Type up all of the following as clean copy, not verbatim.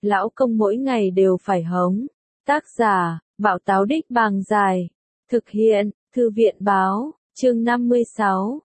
lão công mỗi ngày đều phải hống. Tác giả, Bảo Táo Đích Bàng Dài. Thực hiện, Thư viện Báo, chương 56,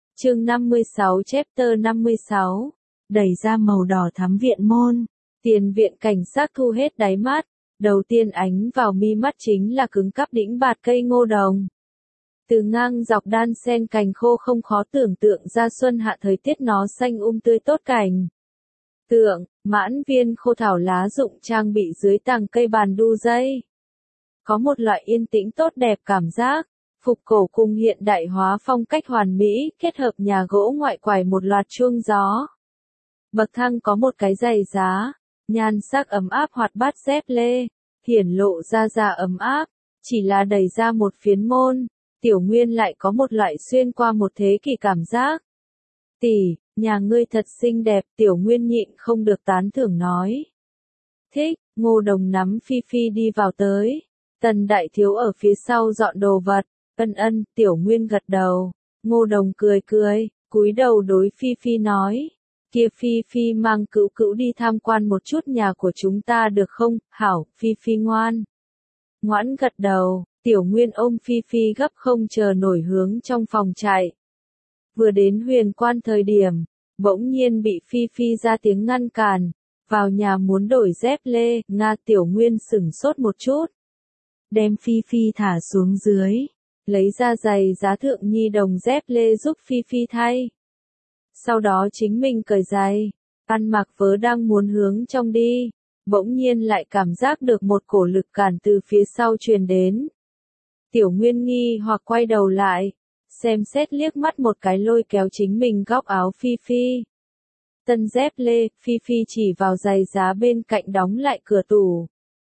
chapter 56. Đẩy ra màu đỏ thắm viện môn. Tiền viện cảnh sát thu hết đáy mắt. Đầu tiên ánh vào mi mắt chính là cứng cắp đĩnh bạt cây ngô đồng. Từ ngang dọc đan sen cành khô không khó tưởng tượng ra xuân hạ thời tiết nó xanh tươi tốt cảnh. Tượng, mãn viên khô thảo lá rụng trang bị dưới tàng cây bàn đu dây. Có một loại yên tĩnh tốt đẹp cảm giác, phục cổ cùng hiện đại hóa phong cách hoàn mỹ, kết hợp nhà gỗ ngoại quải một loạt chuông gió. Bậc thang có một cái giày giá, nhan sắc ấm áp hoạt bát dép lê, hiển lộ ra ấm áp, chỉ là đẩy ra một phiến môn, Tiểu Nguyên lại có một loại xuyên qua một thế kỷ cảm giác. Tỷ, nhà ngươi thật xinh đẹp, Tiểu Nguyên nhịn không được tán thưởng nói. Thích, Ngô Đồng nắm Phi Phi đi vào tới. Tần Đại Thiếu ở phía sau dọn đồ vật, ân, Tiểu Nguyên gật đầu. Ngô Đồng cười, cúi đầu đối Phi Phi nói. Kia Phi Phi mang Cữu đi tham quan một chút nhà của chúng ta được không? Hảo, Phi Phi ngoan. Ngoãn gật đầu, Tiểu Nguyên ôm Phi Phi gấp không chờ nổi hướng trong phòng chạy. Vừa đến Huyền Quan thời điểm, bỗng nhiên bị Phi Phi ra tiếng ngăn cản, vào nhà muốn đổi dép lê, Tiểu Nguyên sửng sốt một chút. Đem Phi Phi thả xuống dưới, lấy ra giày giá thượng nhi đồng dép lê giúp Phi Phi thay. Sau đó chính mình cởi giày, ăn mặc vớ đang muốn hướng trong đi, bỗng nhiên lại cảm giác được một cổ lực cản từ phía sau truyền đến. Tiểu Nguyên nghi hoặc quay đầu lại, xem xét liếc mắt một cái lôi kéo chính mình góc áo Phi Phi. Tân dép lê, Phi Phi chỉ vào giày giá bên cạnh đóng lại cửa tủ.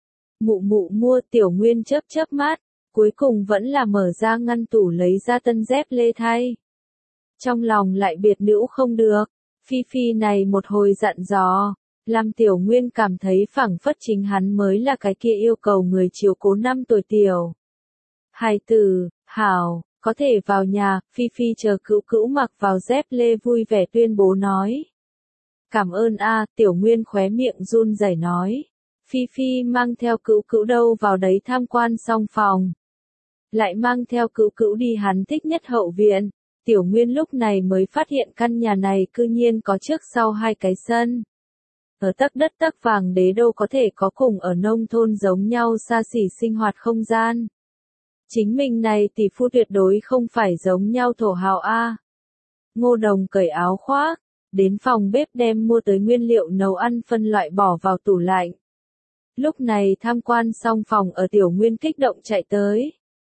Mụ mua, Tiểu Nguyên chớp mắt, cuối cùng vẫn là mở ra ngăn tủ lấy ra tân dép lê thay. Trong lòng lại biệt nữ không được, Phi Phi này một hồi dặn dò, làm Tiểu Nguyên cảm thấy phảng phất chính hắn mới là cái kia yêu cầu người chiếu cố 5 tuổi tiểu. Hài tử, hảo, có thể vào nhà, Phi Phi chờ Cữu mặc vào dép lê vui vẻ tuyên bố nói. Cảm ơn Tiểu Nguyên khóe miệng run rẩy nói. Phi Phi mang theo Cữu đâu vào đấy tham quan xong phòng. Lại mang theo Cữu đi hắn thích nhất hậu viện. Tiểu Nguyên lúc này mới phát hiện căn nhà này cư nhiên có trước sau 2 cái sân. Ở tấc đất tấc vàng đế đâu có thể có cùng ở nông thôn giống nhau xa xỉ sinh hoạt không gian. Chính mình này tỷ phu tuyệt đối không phải giống nhau thổ hào Ngô Đồng cởi áo khoác, đến phòng bếp đem mua tới nguyên liệu nấu ăn phân loại bỏ vào tủ lạnh. Lúc này tham quan xong phòng ở Tiểu Nguyên kích động chạy tới.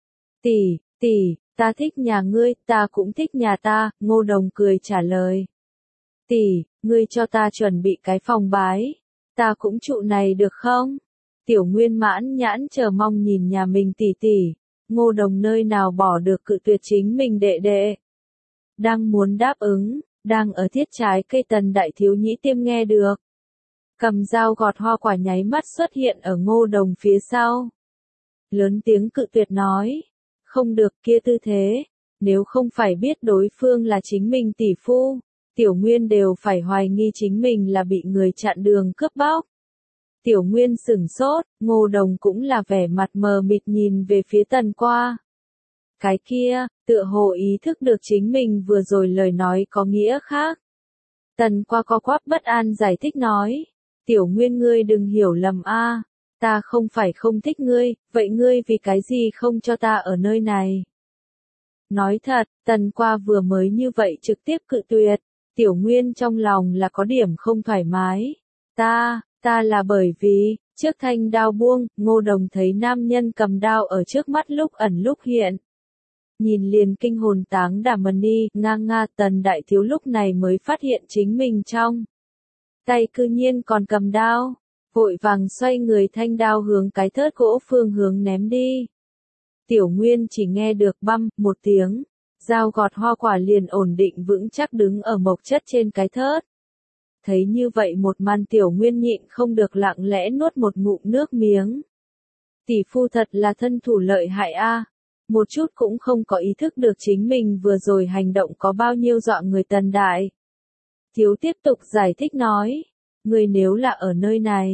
Tỷ, ta thích nhà ngươi, ta cũng thích nhà ta, Ngô Đồng cười trả lời. Tỷ, ngươi cho ta chuẩn bị cái phòng bái, ta cũng trụ này được không? Tiểu Nguyên mãn nhãn chờ mong nhìn nhà mình tỷ. Ngô Đồng nơi nào bỏ được cự tuyệt chính mình đệ. Đang muốn đáp ứng, đang ở thiết trái cây Tần Đại Thiếu nhĩ tiêm nghe được. Cầm dao gọt hoa quả nháy mắt xuất hiện ở Ngô Đồng phía sau. Lớn tiếng cự tuyệt nói, không được kia tư thế, nếu không phải biết đối phương là chính mình tỷ phu, Tiểu Nguyên đều phải hoài nghi chính mình là bị người chặn đường cướp bóc. Tiểu Nguyên sửng sốt, Ngô Đồng cũng là vẻ mặt mờ mịt nhìn về phía Tần Qua. Cái kia, tựa hồ ý thức được chính mình vừa rồi lời nói có nghĩa khác. Tần Qua co quắp bất an giải thích nói, Tiểu Nguyên ngươi đừng hiểu lầm ta không phải không thích ngươi, vậy ngươi vì cái gì không cho ta ở nơi này? Nói thật, Tần Qua vừa mới như vậy trực tiếp cự tuyệt, Tiểu Nguyên trong lòng là có điểm không thoải mái. Ta là bởi vì, trước thanh đao buông, Ngô Đồng thấy nam nhân cầm đao ở trước mắt lúc ẩn lúc hiện. Nhìn liền kinh hồn táng đảm đi, Tần Đại Thiếu lúc này mới phát hiện chính mình trong tay cư nhiên còn cầm đao, vội vàng xoay người thanh đao hướng cái thớt gỗ phương hướng ném đi. Tiểu Nguyên chỉ nghe được băm một tiếng, dao gọt hoa quả liền ổn định vững chắc đứng ở mộc chất trên cái thớt. Thấy như vậy một màn Tiểu Nguyên nhịn không được lặng lẽ nuốt một ngụm nước miếng. Tỷ phu thật là thân thủ lợi hại một chút cũng không có ý thức được chính mình vừa rồi hành động có bao nhiêu dọa người Tần Đại Thiếu tiếp tục giải thích nói, người nếu là ở nơi này,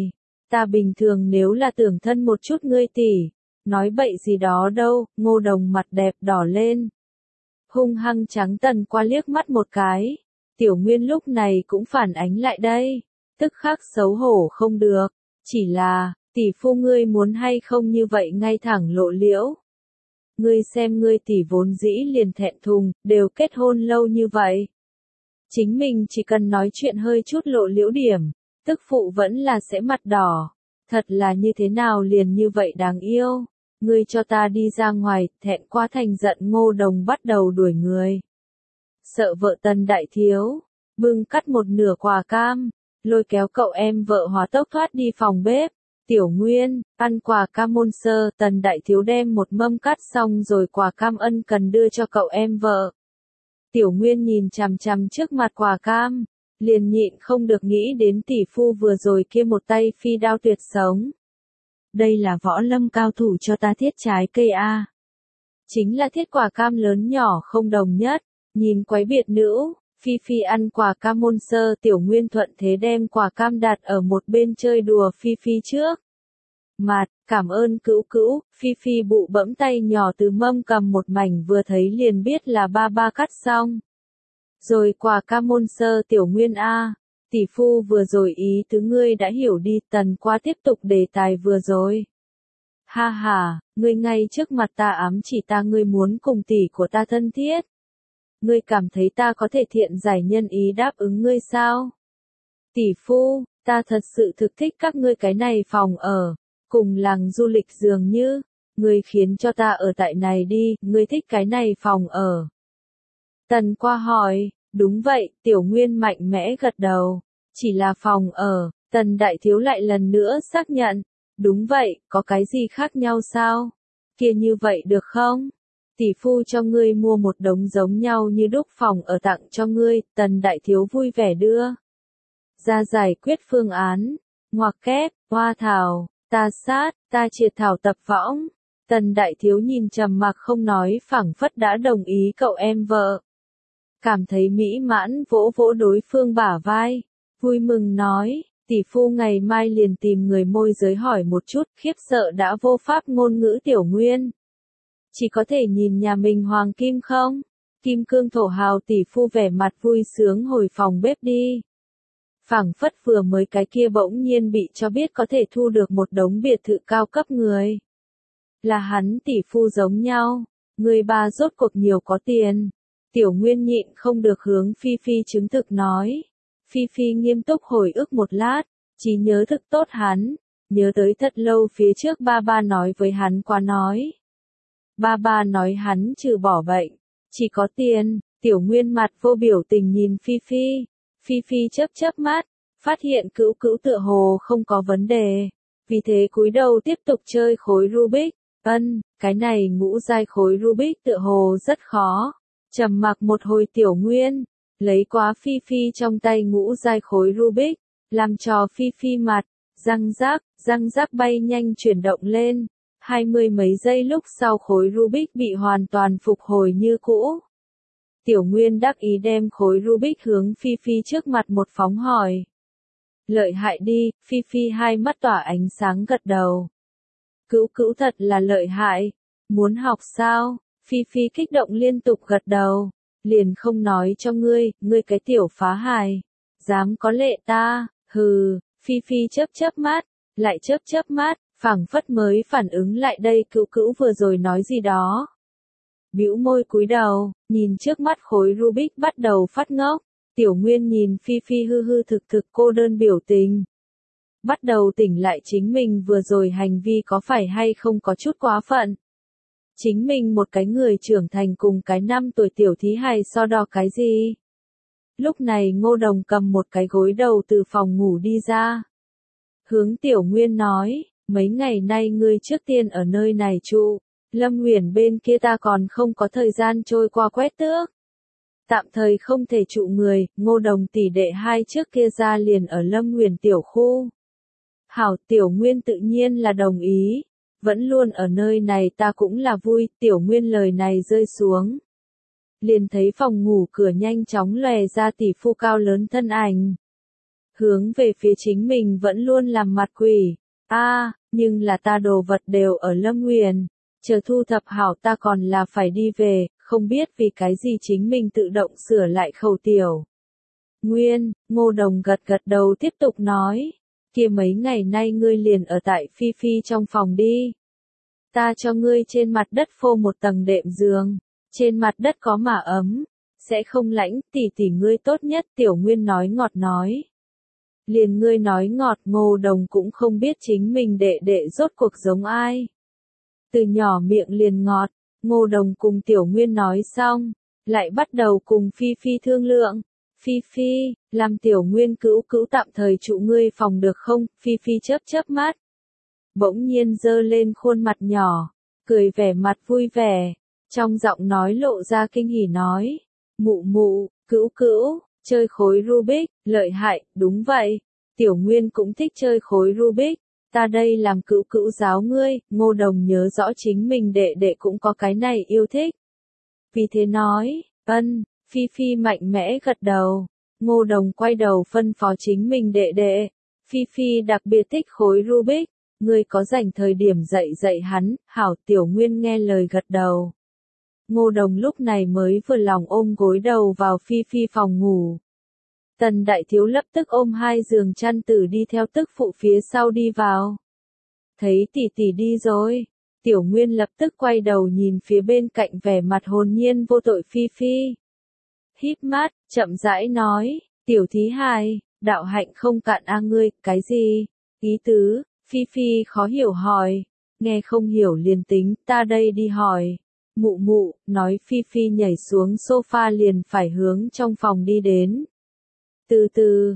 Ta bình thường nếu là tưởng thân một chút ngươi tỷ, nói bậy gì đó đâu, Ngô Đồng mặt đẹp đỏ lên. Hung hăng trắng Tần qua liếc mắt một cái. Tiểu Nguyên lúc này cũng phản ánh lại đây, tức khắc xấu hổ không được, chỉ là, tỷ phu ngươi muốn hay không như vậy ngay thẳng lộ liễu. Ngươi xem ngươi tỷ vốn dĩ liền thẹn thùng, đều kết hôn lâu như vậy. Chính mình chỉ cần nói chuyện hơi chút lộ liễu điểm, tức phụ vẫn là sẽ mặt đỏ. Thật là như thế nào liền như vậy đáng yêu. Ngươi cho ta đi ra ngoài, thẹn quá thành giận Ngô Đồng bắt đầu đuổi người. Sợ vợ Tần đại thiếu, bưng cắt một nửa quả cam, lôi kéo cậu em vợ hóa tốc thoát đi phòng bếp. Tiểu Nguyên, ăn quả cam môn sơ, Tần đại thiếu đem một mâm cắt xong rồi quả cam ân cần đưa cho cậu em vợ. Tiểu Nguyên nhìn chằm chằm trước mặt quả cam, liền nhịn không được nghĩ đến tỷ phu vừa rồi kia một tay phi đao tuyệt sống. Đây là võ lâm cao thủ cho ta thiết trái cây a. Chính là thiết quả cam lớn nhỏ không đồng nhất, nhìn quái biệt nữ, Phi Phi ăn quả cam môn sơ, Tiểu Nguyên thuận thế đem quả cam đặt ở một bên chơi đùa Phi Phi trước. Mạt, cảm ơn cữu cữu, Phi Phi bụ bẫm tay nhỏ từ mâm cầm một mảnh vừa thấy liền biết là ba ba cắt xong. Rồi quả cam môn sơ Tiểu Nguyên a, tỷ phu vừa rồi ý tứ ngươi đã hiểu đi, Tần qua tiếp tục đề tài vừa rồi. Ha ha, ngươi ngay trước mặt ta ám chỉ ta ngươi muốn cùng tỷ của ta thân thiết. Ngươi cảm thấy ta có thể thiện giải nhân ý đáp ứng ngươi sao? Tỷ phu, ta thật sự thực thích các ngươi cái này phòng ở, cùng làng du lịch dường như, ngươi khiến cho ta ở tại này đi, ngươi thích cái này phòng ở. Tần qua hỏi, đúng vậy, Tiểu Nguyên mạnh mẽ gật đầu, chỉ là phòng ở, Tần đại thiếu lại lần nữa xác nhận, đúng vậy, có cái gì khác nhau sao? Kia như vậy được không? Tỷ phu cho ngươi mua một đống giống nhau như đúc phòng ở tặng cho ngươi, Tần đại thiếu vui vẻ đưa ra giải quyết phương án, ngoặc kép, hoa thảo, ta sát, ta triệt thảo tập võng. Tần đại thiếu nhìn trầm mặc không nói phảng phất đã đồng ý cậu em vợ. Cảm thấy mỹ mãn vỗ vỗ đối phương bả vai, vui mừng nói, tỷ phu ngày mai liền tìm người môi giới hỏi một chút, khiếp sợ đã vô pháp ngôn ngữ Tiểu Nguyên. Chỉ có thể nhìn nhà mình hoàng kim không? Kim cương thổ hào tỷ phu vẻ mặt vui sướng hồi phòng bếp đi. Phảng phất vừa mới cái kia bỗng nhiên bị cho biết có thể thu được một đống biệt thự cao cấp người. Là hắn tỷ phu giống nhau, người bà rốt cuộc nhiều có tiền. Tiểu Nguyên nhịn không được hướng Phi Phi chứng thực nói. Phi Phi nghiêm túc hồi ức một lát, trí nhớ thực tốt hắn, nhớ tới thật lâu phía trước ba ba nói với hắn qua nói. Ba ba nói hắn trừ bỏ bệnh, chỉ có tiền. Tiểu Nguyên mặt vô biểu tình nhìn Phi Phi. Phi Phi chớp chớp mắt, phát hiện cữu cữu tựa hồ không có vấn đề. Vì thế cúi đầu tiếp tục chơi khối Rubik. Cái này ngũ giai khối Rubik tựa hồ rất khó. Trầm mặc một hồi Tiểu Nguyên, lấy quá Phi Phi trong tay ngũ giai khối Rubik, làm cho Phi Phi mặt, răng rác bay nhanh chuyển động lên. 20 mấy giây lúc sau khối Rubik bị hoàn toàn phục hồi như cũ. Tiểu Nguyên đắc ý đem khối Rubik hướng Phi Phi trước mặt một phóng hỏi. Lợi hại đi, Phi Phi hai mắt tỏa ánh sáng gật đầu. Cữu cữu thật là lợi hại, muốn học sao? Phi Phi kích động liên tục gật đầu, liền không nói cho ngươi cái tiểu phá hài, dám có lệ ta, hừ. Phi Phi chớp mắt, lại chớp mắt, phảng phất mới phản ứng lại đây cữu cữu vừa rồi nói gì đó. Bĩu môi cúi đầu, nhìn trước mắt khối Rubik bắt đầu phát ngốc. Tiểu Nguyên nhìn Phi Phi hư hư thực cô đơn biểu tình. Bắt đầu tỉnh lại chính mình vừa rồi hành vi có phải hay không có chút quá phận. Chính mình một cái người trưởng thành cùng cái 5 tuổi tiểu thí hài so đo cái gì. Lúc này Ngô Đồng cầm một cái gối đầu từ phòng ngủ đi ra. Hướng Tiểu Nguyên nói, mấy ngày nay ngươi trước tiên ở nơi này trụ. Lâm Uyển bên kia ta còn không có thời gian trôi qua quét tước. Tạm thời không thể trụ người, Ngô Đồng tỷ đệ hai trước kia ra liền ở Lâm Uyển tiểu khu. Hảo, Tiểu Nguyên tự nhiên là đồng ý, vẫn luôn ở nơi này ta cũng là vui, Tiểu Nguyên lời này rơi xuống. Liền thấy phòng ngủ cửa nhanh chóng lòe ra tỷ phu cao lớn thân ảnh. hướng về phía chính mình vẫn luôn làm mặt quỷ. Nhưng là ta đồ vật đều ở Lâm Nguyền, chờ thu thập hảo ta còn là phải đi về, không biết vì cái gì chính mình tự động sửa lại khẩu Tiểu Nguyên. Ngô Đồng gật gật đầu tiếp tục nói, kia mấy ngày nay ngươi liền ở tại Phi Phi trong phòng đi. Ta cho ngươi trên mặt đất phô một tầng đệm giường, trên mặt đất có mà ấm, sẽ không lạnh, tỷ tỷ ngươi tốt nhất. Tiểu Nguyên nói ngọt nói. Liền ngươi nói ngọt. Ngô Đồng cũng không biết chính mình đệ đệ rốt cuộc giống ai. Từ nhỏ miệng liền ngọt, Ngô Đồng cùng Tiểu Nguyên nói xong, lại bắt đầu cùng Phi Phi thương lượng. Phi Phi, làm Tiểu Nguyên cữu cữu tạm thời trụ ngươi phòng được không? Phi Phi chớp chớp mắt, bỗng nhiên giơ lên khuôn mặt nhỏ, cười vẻ mặt vui vẻ, trong giọng nói lộ ra kinh hỉ nói, mụ mụ, cữu cữu, chơi khối Rubik, lợi hại. Đúng vậy, Tiểu Nguyên cũng thích chơi khối Rubik, ta đây làm cữu cữu giáo ngươi. Ngô Đồng nhớ rõ chính mình đệ đệ cũng có cái này yêu thích, vì thế nói, ân. Phi Phi mạnh mẽ gật đầu. Ngô Đồng quay đầu phân phó chính mình đệ đệ, Phi Phi đặc biệt thích khối Rubik, ngươi có rảnh thời điểm dạy dạy hắn. Hảo. Tiểu Nguyên nghe lời gật đầu. Ngô Đồng lúc này mới vừa lòng ôm gối đầu vào Phi Phi phòng ngủ. Tần Đại Thiếu lập tức ôm hai giường chăn tử đi theo tức phụ phía sau đi vào. Thấy tỷ tỷ đi rồi, Tiểu Nguyên lập tức quay đầu nhìn phía bên cạnh vẻ mặt hồn nhiên vô tội Phi Phi. Híp mắt, chậm rãi nói, Tiểu Thí Hài, đạo hạnh không cạn ngươi, cái gì? Ý tứ? Phi Phi khó hiểu hỏi, nghe không hiểu liền tính, ta đây đi hỏi. Mụ mụ, nói. Phi Phi nhảy xuống sofa liền phải hướng trong phòng đi đến. Từ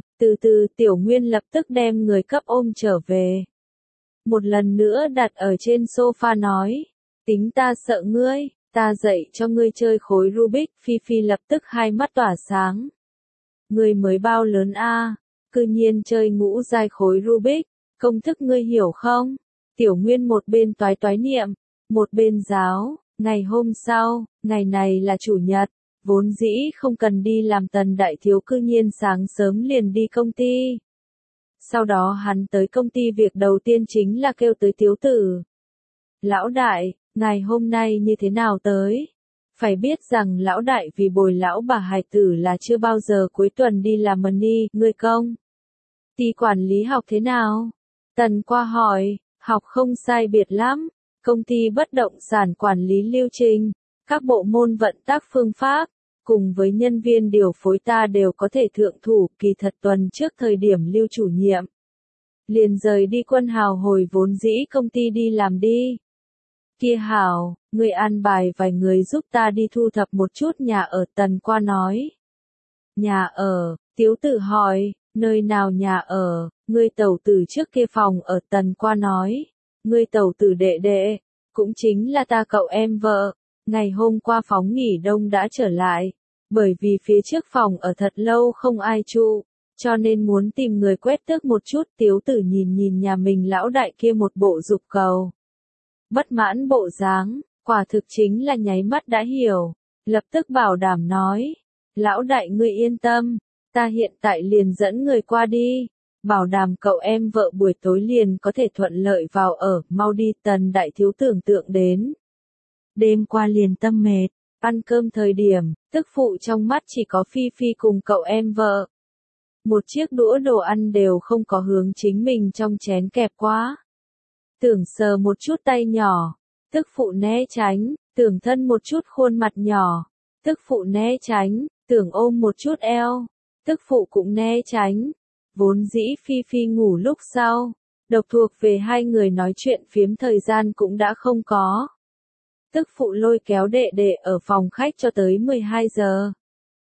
từ, Tiểu Nguyên lập tức đem người cấp ôm trở về. Một lần nữa đặt ở trên sofa nói, tính ta sợ ngươi, ta dạy cho ngươi chơi khối Rubik. Phi Phi lập tức hai mắt tỏa sáng. Ngươi mới bao lớn cư nhiên chơi ngũ giai khối Rubik, công thức ngươi hiểu không? Tiểu Nguyên một bên toái toái niệm, một bên giáo. Ngày hôm sau, ngày này là chủ nhật, vốn dĩ không cần đi làm Tần Đại Thiếu cư nhiên sáng sớm liền đi công ty. Sau đó hắn tới công ty việc đầu tiên chính là kêu tới Tiếu Tử. Lão đại, ngày hôm nay như thế nào tới? Phải biết rằng lão đại vì bồi lão bà hài tử là chưa bao giờ cuối tuần đi làm money. Ngươi công ty quản lý học thế nào? Tần Qua hỏi. Học không sai biệt lắm. Công ty bất động sản quản lý lưu trình, các bộ môn vận tác phương pháp, cùng với nhân viên điều phối ta đều có thể thượng thủ. Kỳ thật tuần trước thời điểm Lưu chủ nhiệm liền rời đi Quân Hào hồi vốn dĩ công ty đi làm đi. Kia hảo, ngươi an bài vài người giúp ta đi thu thập một chút nhà ở. Tần Qua nói. Nhà ở? Tiếu Tử hỏi, nơi nào nhà ở? Ngươi tẩu tử trước kia phòng ở. Tần Qua nói. Ngươi tẩu tử đệ đệ, cũng chính là ta cậu em vợ, ngày hôm qua phóng nghỉ đông đã trở lại, bởi vì phía trước phòng ở thật lâu không ai trụ, cho nên muốn tìm người quét tước một chút. Tiếu Tử nhìn nhìn nhà mình lão đại kia một bộ dục cầu bất mãn bộ dáng, quả thực chính là nháy mắt đã hiểu, lập tức bảo đảm nói, lão đại ngươi yên tâm, ta hiện tại liền dẫn người qua đi. Bảo đảm cậu em vợ buổi tối liền có thể thuận lợi vào ở. Mau đi. Tần Đại Thiếu tưởng tượng đến. Đêm qua liền tâm mệt, ăn cơm thời điểm, tức phụ trong mắt chỉ có Phi Phi cùng cậu em vợ. Một chiếc đũa đồ ăn đều không có hướng chính mình trong chén kẹp quá. Tưởng sờ một chút tay nhỏ, tức phụ né tránh, tưởng thân một chút khuôn mặt nhỏ, tức phụ né tránh, tưởng ôm một chút eo, tức phụ cũng né tránh. Vốn dĩ Phi Phi ngủ lúc sau, độc thuộc về hai người nói chuyện phiếm thời gian cũng đã không có. Tức phụ lôi kéo đệ đệ ở phòng khách cho tới 12 giờ.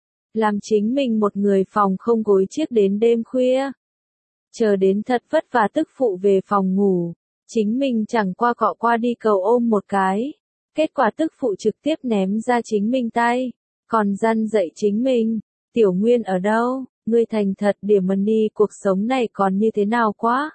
Làm chính mình một người phòng không gối chiếc đến đêm khuya. Chờ đến thật vất vả tức phụ về phòng ngủ, chính mình chẳng qua cọ qua đi cầu ôm một cái. Kết quả tức phụ trực tiếp ném ra chính mình tay, còn răn dạy chính mình, Tiểu Nguyên ở đâu? Ngươi thành thật điểm money, cuộc sống này còn như thế nào quá?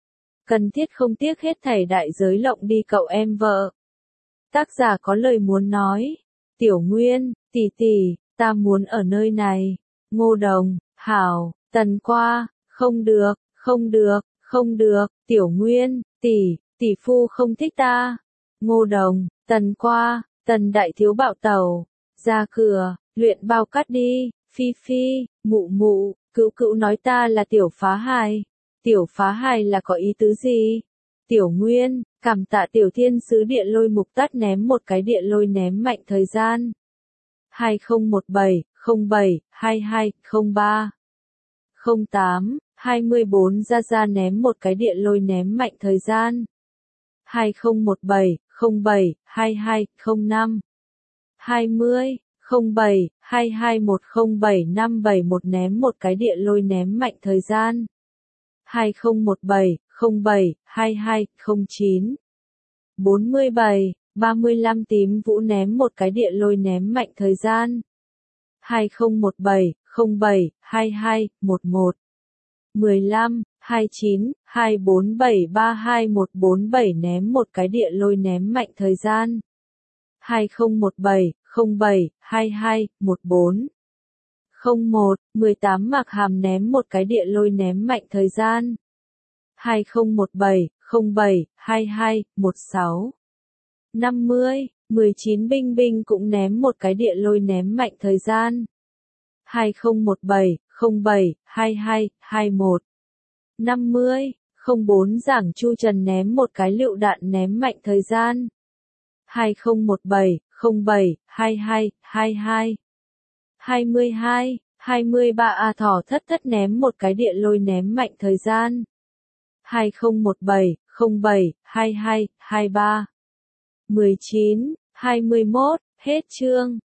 Cần thiết không tiếc hết thảy đại giới lộng đi cậu em vợ. Tác giả có lời muốn nói. Tiểu Nguyên, tỷ tỷ, ta muốn ở nơi này. Ngô Đồng, hảo. Tần Qua, Không được, không được, không được, Tiểu Nguyên, tỷ phu không thích ta. Ngô Đồng, Tần Qua, Tần đại thiếu bạo tẩu, ra cửa, luyện bao cát đi, Phi Phi, mụ mụ, cữu cữu nói ta là tiểu phá hài. Tiểu phá hài là có ý tứ gì? Tiểu Nguyên, cảm tạ tiểu thiên sứ điện lôi mục tắt ném một cái điện lôi ném mạnh thời gian. 2017, 07, 22, 03, 08, 24 ra ném một cái điện lôi ném mạnh thời gian. 2017, 07, 22, 05, 20, 07, 22107571 ném một cái điện lôi ném mạnh thời gian. 2017, 07, 22, 09, 47, 35 tím vũ ném một cái điện lôi ném mạnh thời gian. 2017, 07, 22, 11, 15, 29, 247321147 ném một cái điện lôi ném mạnh thời gian. 2017, 07, 22, 14, 01, 18 Mạc Hàm ném một cái điện lôi ném mạnh thời gian. 2017, 07, 22, 16, 50, 19 Binh Binh cũng ném một cái điện lôi ném mạnh thời gian. 2017, 07, 22, 21, 50, 04 Giảng Chu Trần ném một cái lựu đạn ném mạnh thời gian. 2017, 07, 22, 22, 22, 23 A Thỏ Thất Thất ném một cái điện lôi ném mạnh thời gian. 2017, 07, 22, 23, 19, 21, hết chương.